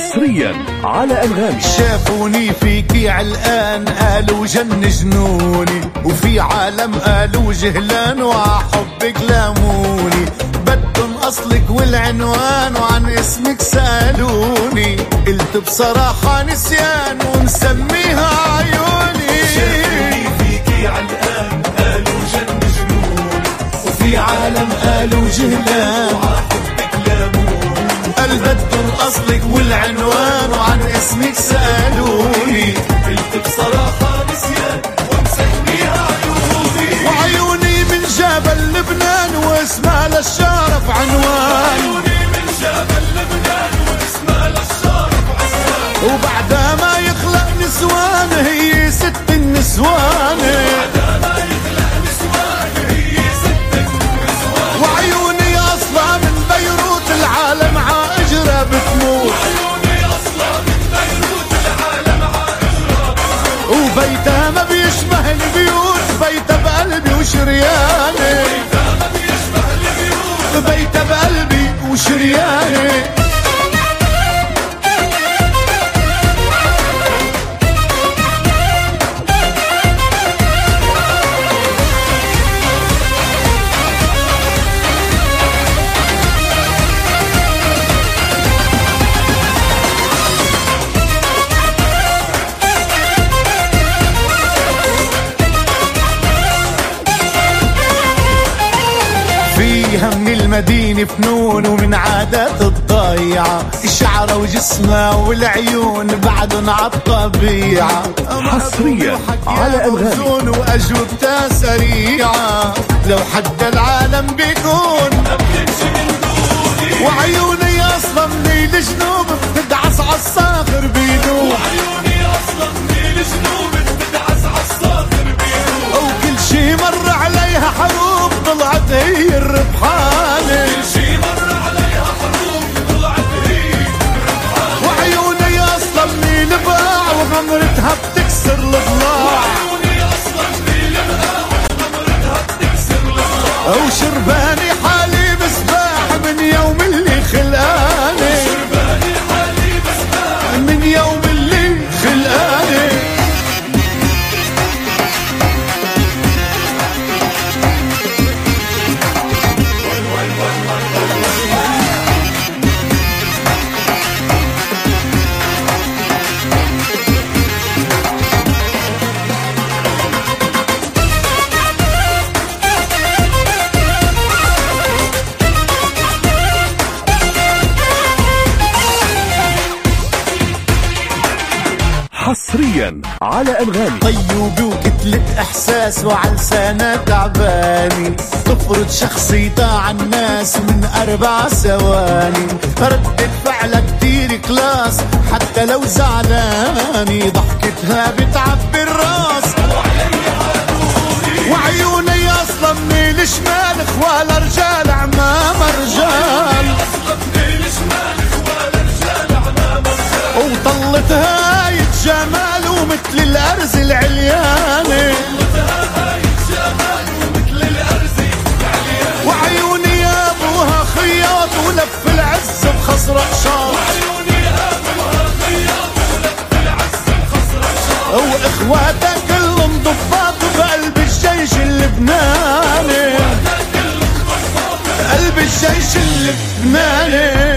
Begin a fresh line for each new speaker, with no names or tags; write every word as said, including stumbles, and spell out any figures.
حصريا على أنغامي.
شافوني فيكي علقان قالوا جن جنوني، وفي عالم قالوا جهلان وعحبك لاموني. بدن أصلك والعنوان وعن اسمك سألوني، قلت بصراحة نسيان ومسميها عيوني.
شافوني فيكي علقان قالوا جن جنوني،
وفي عالم قالوا جهلان
وعحبك لاموني.
قال بدن أصلك والعنوان وعن اسمك سألوني،
قلت بصراحة نسيان ومسميها عيوني.
وعيوني من جبل لبنان واسمها للشرف عنوان.
عيوني من جبل لبنان واسمها للشرف عنوان.
وبعدها ما يخلق نسوان هي ست النسوان.
بعدها ما يخلق نسوان هي ست النسوان.
وعيوني أصلا من بيروت العالم عاجرة بتموت.
عيوني أصلا من بيروت العالم عاجرة بتموت.
وبيتها ما بيشبه البيوت، بيتها بقلبي وشرياني.
بيتها ما بيشبه البيوت،
بيتها بقلبي وشرياني. فيها من المدينة فنون ومن عادات الضيعة، الشعر وجسمها والعيون بعدن عالطبيعة.
حصريا على أنغامي.
وأجوبتها سريعة، لو حد العالم بيكون وعيوني أصلا من الجنوب بتدعس عالصاخر بيدوب.
عيوني أصلا من الجنوب بتدعس عالصاخر بيدوب.
وكل شي مر عليها حروب طلعت هي الربحانة.
كل شي مر عليها حروب طلعت هي الربحانة.
وعيوني أصلا من الباع وغمرتها بتكسر الضلاع.
عيوني أصلا من الباع وغمرتها بتكسر الضلاع.
وشرباني حالي مسباح من يوم اللي خلقاني.
شرباني حالي مسباح
من يوم اللي خلقاني.
حصريا على أنغامي.
طيوبي وكتلة إحساس وعلسانة تعباني، تفرض شخصيتها عالناس من أربع ثواني. ردة فعلها كتير كلاس حتى لو زعلاني، ضحكتها بتعبي الراس. وعيوني أصلا من الشمال خوال رجال عمام رجال. وطلتها هاي الجمال ومثل الأرز العلياني. وعيوني يا أبوها خياط ولف العز بخصر شاط. واخواتها كلهم ضباط بقلب الجيش اللبناني. قلب الجيش اللبناني.